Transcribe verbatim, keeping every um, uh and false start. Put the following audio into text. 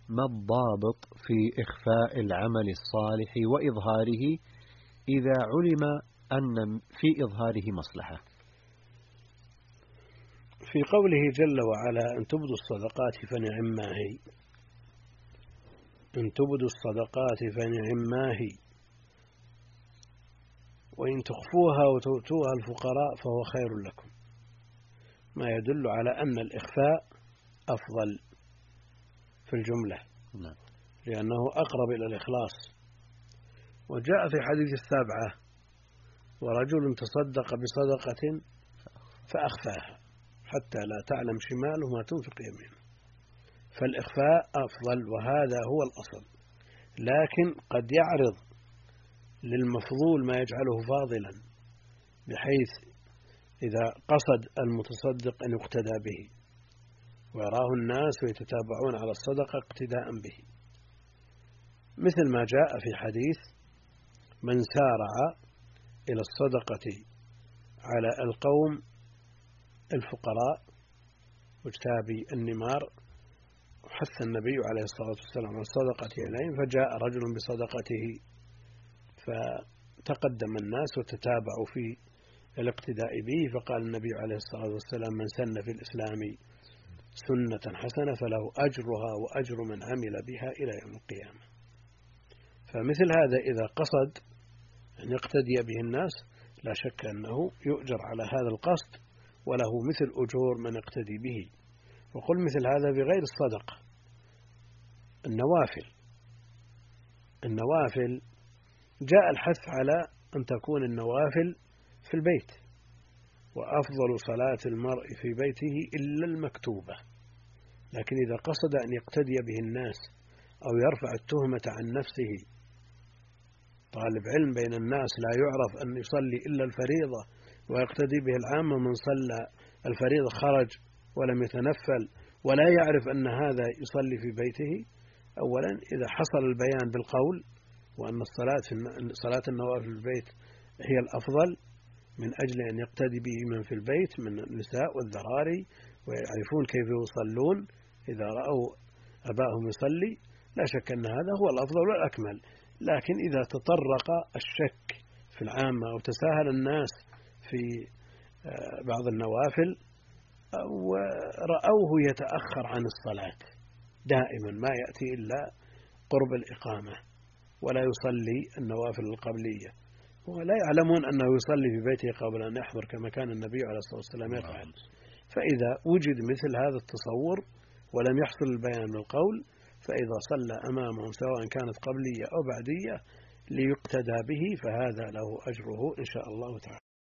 ما الضابط في إخفاء العمل الصالح وإظهاره إذا علم أن في إظهاره مصلحة؟ في قوله جل وعلا أن تبدوا الصدقات فنعما هي، أن تبدوا الصدقات فنعما هي، وإن تخفوها وتؤتوها الفقراء فهو خير لكم، ما يدل على أن الإخفاء أفضل في الجملة لأنه أقرب إلى الإخلاص. وجاء في حديث السابعة: ورجل تصدق بصدقة فأخفاها حتى لا تعلم شماله ما تنفق يمينه، فالإخفاء أفضل وهذا هو الأصل، لكن قد يعرض للمفضول ما يجعله فاضلا، بحيث إذا قصد المتصدق أن يقتدى به ويراه الناس ويتتابعون على الصدقة اقتداء به، مثل ما جاء في حديث: من سارع إلى الصدقة على القوم الفقراء واجتابي النمار، وحث النبي عليه الصلاة والسلام على الصدقة إليهم، فجاء رجل بصدقته فتقدم الناس وتتابعوا في الاقتداء به، فقال النبي عليه الصلاة والسلام: من سن في الإسلام سنة حسنة فله أجرها وأجر من عمل بها إلى يوم القيامة. فمثل هذا إذا قصد أن يقتدي به الناس لا شك أنه يؤجر على هذا القصد وله مثل أجور من يقتدي به. وقل مثل هذا بغير الصدقة، النوافل النوافل جاء الحث على أن تكون النوافل في البيت، وأفضل صلاة المرء في بيته إلا المكتوبة، لكن إذا قصد أن يقتدي به الناس أو يرفع التهمة عن نفسه، طالب علم بين الناس لا يعرف أن يصلي إلا الفريضة ويقتدي به العامة، من صلى الفريضة خرج ولم يتنفل ولا يعرف أن هذا يصلي في بيته. أولا إذا حصل البيان بالقول وأن الصلاة صلاة النوافل في البيت هي الأفضل من أجل أن يقتدي به من في البيت من النساء والذراري ويعرفون كيف يصلون إذا رأوا أباهم يصلي، لا شك أن هذا هو الأفضل والأكمل. لكن إذا تطرق الشك في العامة أو تساهل الناس في بعض النوافل ورأوه يتأخر عن الصلاة دائما، ما يأتي إلا قرب الإقامة ولا يصلي النوافل القبلية، ولا يعلمون أنه يصلي في بيته قبل أن يحضر كما كان النبي عليه الصلاة والسلام يفعل. فإذا وجد مثل هذا التصور ولم يحصل البيان بالقول، فإذا صلى أمامهم سواء كانت قبلية أو بعدية ليقتدى به فهذا له أجره إن شاء الله تعالى.